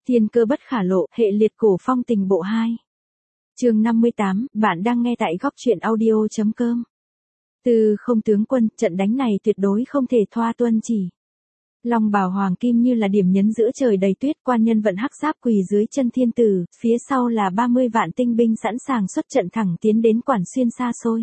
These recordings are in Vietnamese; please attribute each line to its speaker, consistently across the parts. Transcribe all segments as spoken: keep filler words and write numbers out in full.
Speaker 1: Thiên cơ bất khả lộ, hệ liệt cổ phong tình bộ hai. Chương năm mươi tám, bạn đang nghe tại góc truyện audio chấm com. Từ không tướng quân, trận đánh này tuyệt đối không thể thoa tuân chỉ. Long bào hoàng kim như là điểm nhấn giữa trời đầy tuyết, quan nhân vận hắc giáp quỳ dưới chân thiên tử, phía sau là ba mươi vạn tinh binh sẵn sàng xuất trận thẳng tiến đến Quản Xuyên xa xôi.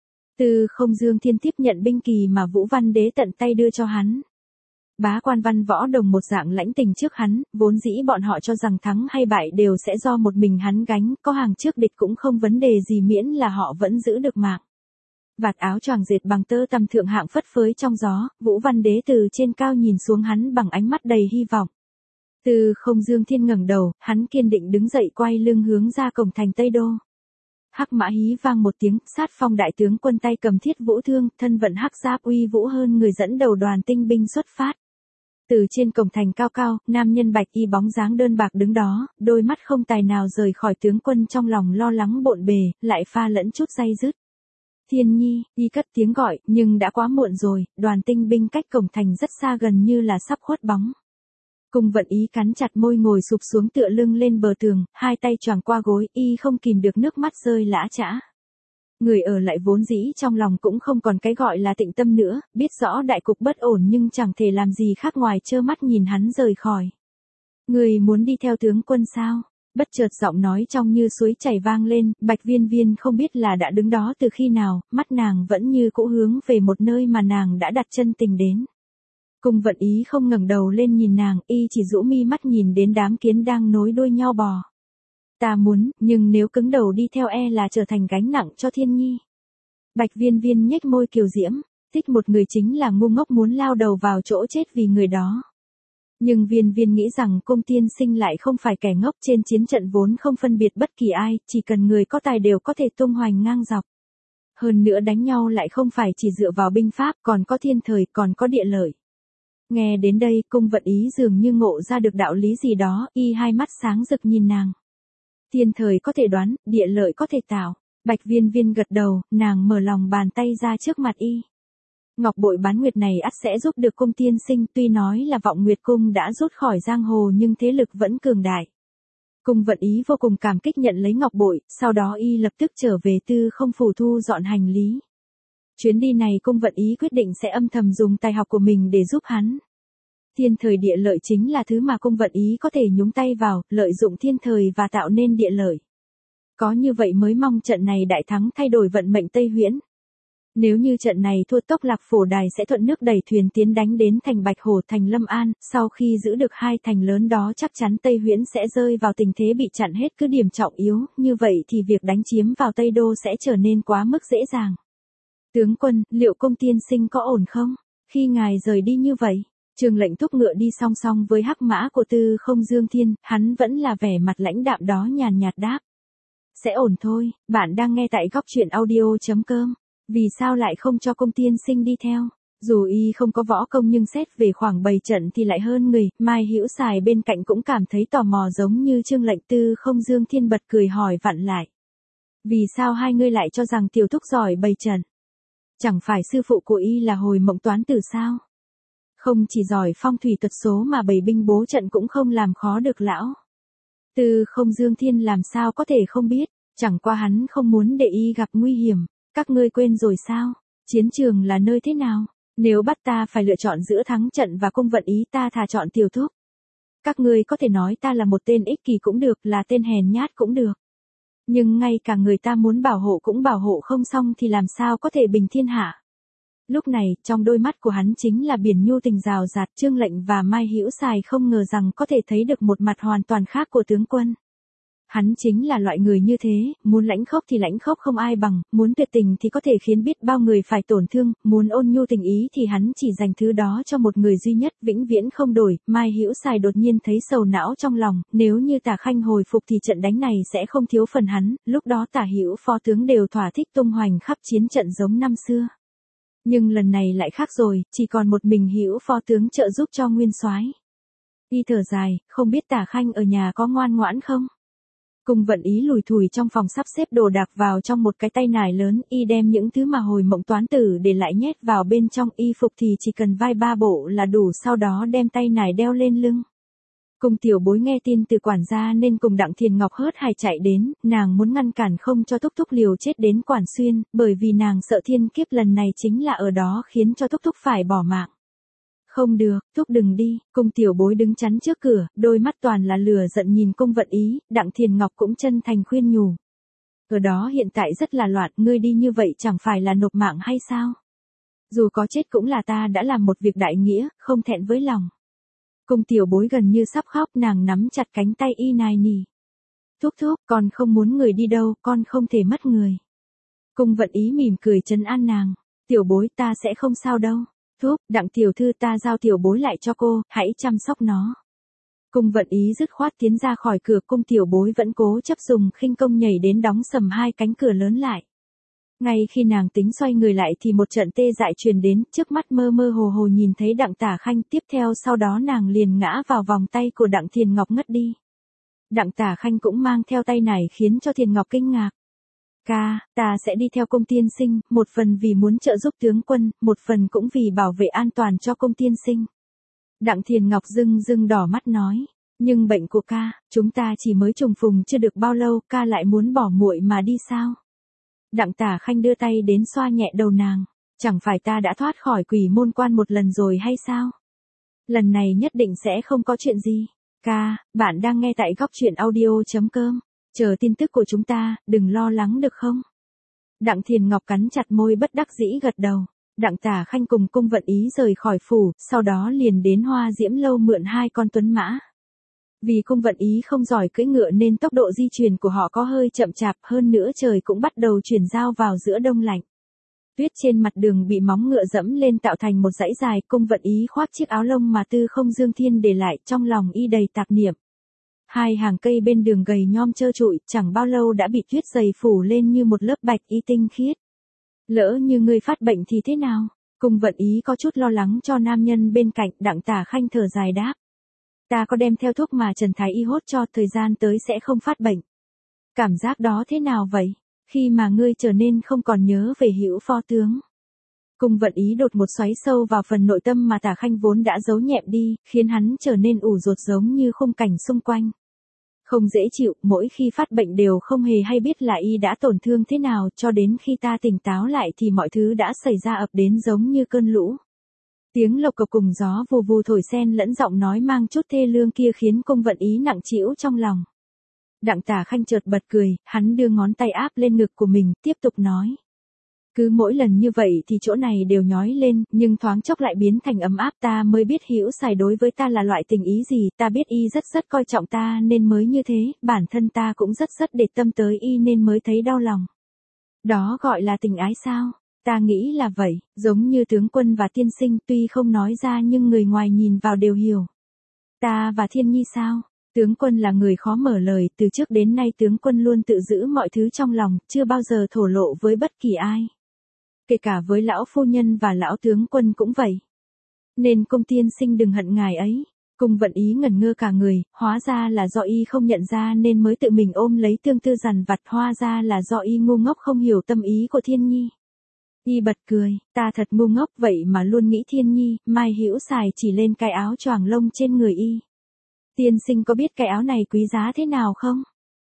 Speaker 1: Từ không Dương Thiên tiếp nhận binh kỳ mà Vũ Văn Đế tận tay đưa cho hắn. Bá quan Văn Võ Đồng một dạng lãnh tình trước hắn, vốn dĩ bọn họ cho rằng thắng hay bại đều sẽ do một mình hắn gánh, có hàng trước địch cũng không vấn đề gì miễn là họ vẫn giữ được mạng. Vạt áo choàng dệt bằng tơ tằm thượng hạng phất phới trong gió, Vũ Văn Đế từ trên cao nhìn xuống hắn bằng ánh mắt đầy hy vọng. Từ không Dương Thiên ngẩng đầu, hắn kiên định đứng dậy quay lưng hướng ra cổng thành Tây Đô. Hắc mã hí vang một tiếng, sát phong đại tướng quân tay cầm thiết vũ thương, thân vận hắc giáp uy vũ hơn người dẫn đầu đoàn tinh binh xuất phát. Từ trên cổng thành cao cao, nam nhân bạch y bóng dáng đơn bạc đứng đó, đôi mắt không tài nào rời khỏi tướng quân trong lòng lo lắng bộn bề, lại pha lẫn chút day dứt. Thiên Nhi, y cất tiếng gọi, nhưng đã quá muộn rồi, đoàn tinh binh cách cổng thành rất xa gần như là sắp khuất bóng. Cung Vận Ý cắn chặt môi ngồi sụp xuống tựa lưng lên bờ tường, hai tay choàng qua gối, y không kìm được nước mắt rơi lã chã. Người ở lại vốn dĩ trong lòng cũng không còn cái gọi là tịnh tâm nữa, biết rõ đại cục bất ổn nhưng chẳng thể làm gì khác ngoài trơ mắt nhìn hắn rời khỏi. Người muốn đi theo tướng quân sao? Bất chợt giọng nói trong như suối chảy vang lên, Bạch Viên Viên không biết là đã đứng đó từ khi nào, mắt nàng vẫn như cũ hướng về một nơi mà nàng đã đặt chân tình đến. Cung Vận Ý không ngẩng đầu lên nhìn nàng, y chỉ rũ mi mắt nhìn đến đám kiến đang nối đuôi nhau bò. Ta muốn, nhưng nếu cứng đầu đi theo e là trở thành gánh nặng cho Thiên Nhi. Bạch Viên Viên nhếch môi kiều diễm, thích một người chính là ngu ngốc muốn lao đầu vào chỗ chết vì người đó. Nhưng Viên Viên nghĩ rằng Cung tiên sinh lại không phải kẻ ngốc, trên chiến trận vốn không phân biệt bất kỳ ai, chỉ cần người có tài đều có thể tung hoành ngang dọc. Hơn nữa đánh nhau lại không phải chỉ dựa vào binh pháp, còn có thiên thời, còn có địa lợi. Nghe đến đây, Cung Vận Ý dường như ngộ ra được đạo lý gì đó, y hai mắt sáng rực nhìn nàng. Thiên thời có thể đoán, địa lợi có thể tạo. Bạch Viên Viên gật đầu, nàng mở lòng bàn tay ra trước mặt y. Ngọc bội bán nguyệt này ắt sẽ giúp được Cung tiên sinh, tuy nói là Vọng Nguyệt Cung đã rút khỏi giang hồ nhưng thế lực vẫn cường đại. Cung Vận Ý vô cùng cảm kích nhận lấy ngọc bội, sau đó y lập tức trở về tư không phủ thu dọn hành lý. Chuyến đi này Cung Vận Ý quyết định sẽ âm thầm dùng tài học của mình để giúp hắn. Thiên thời địa lợi chính là thứ mà Cung Vận Ý có thể nhúng tay vào, lợi dụng thiên thời và tạo nên địa lợi. Có như vậy mới mong trận này đại thắng thay đổi vận mệnh Tây Huyễn. Nếu như trận này thua, Tốc Lạc Phổ Đài sẽ thuận nước đẩy thuyền tiến đánh đến thành Bạch Hổ, thành Lâm An, sau khi giữ được hai thành lớn đó chắc chắn Tây Huyễn sẽ rơi vào tình thế bị chặn hết cứ điểm trọng yếu, như vậy thì việc đánh chiếm vào Tây Đô sẽ trở nên quá mức dễ dàng. Tướng quân, liệu Cung tiên sinh có ổn không? Khi ngài rời đi như vậy, Trường Lệnh thúc ngựa đi song song với hắc mã của Tư Không Dương Thiên, hắn vẫn là vẻ mặt lãnh đạm đó nhàn nhạt đáp. Sẽ ổn thôi, bạn đang nghe tại góc truyện audio chấm com. Vì sao lại không cho Cung tiên sinh đi theo? Dù y không có võ công nhưng xét về khoảng bày trận thì lại hơn người, Mai Hữu Sài bên cạnh cũng cảm thấy tò mò giống như Chương Lệnh. Tư Không Dương Thiên bật cười hỏi vặn lại. Vì sao hai ngươi lại cho rằng tiểu thúc giỏi bày trận? Chẳng phải sư phụ của y là Hồi Mộng Toán Tử sao? Không chỉ giỏi phong thủy thuật số mà bày binh bố trận cũng không làm khó được lão. Tư Không Dương Thiên làm sao có thể không biết, chẳng qua hắn không muốn để y gặp nguy hiểm. Các ngươi quên rồi sao? Chiến trường là nơi thế nào? Nếu bắt ta phải lựa chọn giữa thắng trận và Cung Vận Ý, ta thà chọn tiểu thúc. Các ngươi có thể nói ta là một tên ích kỷ cũng được, là tên hèn nhát cũng được. Nhưng ngay cả người ta muốn bảo hộ cũng bảo hộ không xong thì làm sao có thể bình thiên hạ? Lúc này, trong đôi mắt của hắn chính là biển nhu tình rào rạt. Chương Lệnh và Mai Hữu Sài không ngờ rằng có thể thấy được một mặt hoàn toàn khác của tướng quân. Hắn chính là loại người như thế, muốn lãnh khốc thì lãnh khốc không ai bằng, muốn tuyệt tình thì có thể khiến biết bao người phải tổn thương, muốn ôn nhu tình ý thì hắn chỉ dành thứ đó cho một người duy nhất, vĩnh viễn không đổi. Mai Hữu Sài đột nhiên thấy sầu não trong lòng, nếu như Tả Khanh hồi phục thì trận đánh này sẽ không thiếu phần hắn, lúc đó Tả Hữu phó tướng đều thỏa thích tung hoành khắp chiến trận giống năm xưa. Nhưng lần này lại khác rồi, chỉ còn một mình Hữu phó tướng trợ giúp cho Nguyên Soái. Y thở dài, không biết Tả Khanh ở nhà có ngoan ngoãn không? Cung Vận Ý lùi thủi trong phòng sắp xếp đồ đạc vào trong một cái tay nải lớn, y đem những thứ mà Hồi Mộng Toán Tử để lại nhét vào bên trong. Y phục thì chỉ cần vai ba bộ là đủ, sau đó đem tay nải đeo lên lưng. Cung tiểu bối nghe tin từ quản gia nên cùng Đặng Thiền Ngọc hớt hải chạy đến, nàng muốn ngăn cản không cho Thúc Thúc liều chết đến Quản Xuyên, bởi vì nàng sợ thiên kiếp lần này chính là ở đó khiến cho Thúc Thúc phải bỏ mạng. Không được, Thúc đừng đi, cung tiểu bối đứng chắn trước cửa, đôi mắt toàn là lửa giận nhìn cung Vận Ý, Đặng Thiền Ngọc cũng chân thành khuyên nhủ. Ở đó hiện tại rất là loạn, ngươi đi như vậy chẳng phải là nộp mạng hay sao? Dù có chết cũng là ta đã làm một việc đại nghĩa, không thẹn với lòng. Cung tiểu bối gần như sắp khóc, nàng nắm chặt cánh tay y nài nỉ. Thúc thúc, con không muốn người đi đâu, con không thể mất người. Cung Vận Ý mỉm cười trấn an nàng. Tiểu bối ta sẽ không sao đâu. Thúc, Đặng tiểu thư ta giao tiểu bối lại cho cô, hãy chăm sóc nó. Cung Vận Ý dứt khoát tiến ra khỏi cửa, cung tiểu bối vẫn cố chấp dùng khinh công nhảy đến đóng sầm hai cánh cửa lớn lại. Ngay khi nàng tính xoay người lại thì một trận tê dại truyền đến, trước mắt mơ mơ hồ hồ nhìn thấy Đặng Tả Khanh, tiếp theo sau đó nàng liền ngã vào vòng tay của Đặng Thiền Ngọc ngất đi. Đặng Tả Khanh cũng mang theo tay này khiến cho Thiền Ngọc kinh ngạc. Ca, ta sẽ đi theo cung tiên sinh, một phần vì muốn trợ giúp tướng quân, một phần cũng vì bảo vệ an toàn cho cung tiên sinh. Đặng Thiền Ngọc rưng rưng đỏ mắt nói, nhưng bệnh của ca, chúng ta chỉ mới trùng phùng chưa được bao lâu, ca lại muốn bỏ muội mà đi sao? Đặng Tả Khanh đưa tay đến xoa nhẹ đầu nàng, chẳng phải ta đã thoát khỏi quỷ môn quan một lần rồi hay sao? Lần này nhất định sẽ không có chuyện gì. Ca, bạn đang nghe tại góc truyện audio chấm com, chờ tin tức của chúng ta, đừng lo lắng được không? Đặng Thiền Ngọc cắn chặt môi bất đắc dĩ gật đầu. Đặng Tả Khanh cùng cung Vận Ý rời khỏi phủ, sau đó liền đến Hoa Diễm Lâu mượn hai con tuấn mã. Vì cung Vận Ý không giỏi cưỡi ngựa nên tốc độ di chuyển của họ có hơi chậm chạp, hơn nữa trời cũng bắt đầu chuyển giao vào giữa đông lạnh. Tuyết trên mặt đường bị móng ngựa dẫm lên tạo thành một dãy dài, cung Vận Ý khoác chiếc áo lông mà Tư Không Dương Thiên để lại, trong lòng y đầy tạp niệm. Hai hàng cây bên đường gầy nhom trơ trụi, chẳng bao lâu đã bị tuyết dày phủ lên như một lớp bạch y tinh khiết. Lỡ như ngươi phát bệnh thì thế nào? Cung Vận Ý có chút lo lắng cho nam nhân bên cạnh. Đặng Tả Khanh thở dài đáp. Ta có đem theo thuốc mà Trần Thái Y hốt cho, thời gian tới sẽ không phát bệnh. Cảm giác đó thế nào vậy? Khi mà ngươi trở nên không còn nhớ về Hữu Phó tướng. Cung Vận Ý đột một xoáy sâu vào phần nội tâm mà Tả Khanh vốn đã giấu nhẹm đi, khiến hắn trở nên ủ rột giống như khung cảnh xung quanh. Không dễ chịu, mỗi khi phát bệnh đều không hề hay biết là y đã tổn thương thế nào, cho đến khi ta tỉnh táo lại thì mọi thứ đã xảy ra ập đến giống như cơn lũ. Tiếng lộc cộc cùng gió vù vù thổi xen lẫn giọng nói mang chút thê lương kia khiến cung Vận Ý nặng trĩu trong lòng. Đặng Tả Khanh chợt bật cười, hắn đưa ngón tay áp lên ngực của mình, tiếp tục nói. Cứ mỗi lần như vậy thì chỗ này đều nhói lên, nhưng thoáng chốc lại biến thành ấm áp, ta mới biết Hữu Sài đối với ta là loại tình ý gì, ta biết y rất rất coi trọng ta nên mới như thế, bản thân ta cũng rất rất để tâm tới y nên mới thấy đau lòng. Đó gọi là tình ái sao? Ta nghĩ là vậy, giống như tướng quân và tiên sinh tuy không nói ra nhưng người ngoài nhìn vào đều hiểu. Ta và Thiên Nhi sao? Tướng quân là người khó mở lời, từ trước đến nay tướng quân luôn tự giữ mọi thứ trong lòng, chưa bao giờ thổ lộ với bất kỳ ai. Kể cả với lão phu nhân và lão tướng quân cũng vậy. Nên cung tiên sinh đừng hận ngài ấy. Cung Vận Ý ngẩn ngơ cả người, hóa ra là do y không nhận ra nên mới tự mình ôm lấy tương tư dằn vặt, hóa ra là do y ngu ngốc không hiểu tâm ý của Thiên Nhi. Y bật cười, ta thật ngu ngốc vậy mà luôn nghĩ Thiên Nhi, Mai Hữu Sài chỉ lên cái áo choàng lông trên người y. Tiên sinh có biết cái áo này quý giá thế nào không?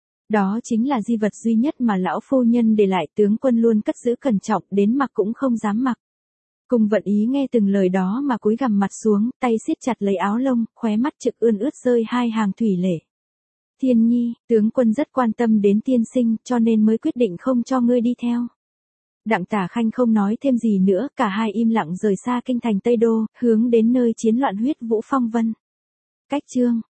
Speaker 1: Đó chính là di vật duy nhất mà lão phu nhân để lại, tướng quân luôn cất giữ cẩn trọng, đến mặc cũng không dám mặc. Cung Vận Ý nghe từng lời đó mà cúi gằm mặt xuống, tay siết chặt lấy áo lông, khóe mắt trực ươn ướt rơi hai hàng thủy lệ. Thiên Nhi, tướng quân rất quan tâm đến tiên sinh cho nên mới quyết định không cho ngươi đi theo. Đặng Tả Khanh không nói thêm gì nữa, cả hai im lặng rời xa kinh thành Tây Đô, hướng đến nơi chiến loạn huyết vũ phong vân. Cách chương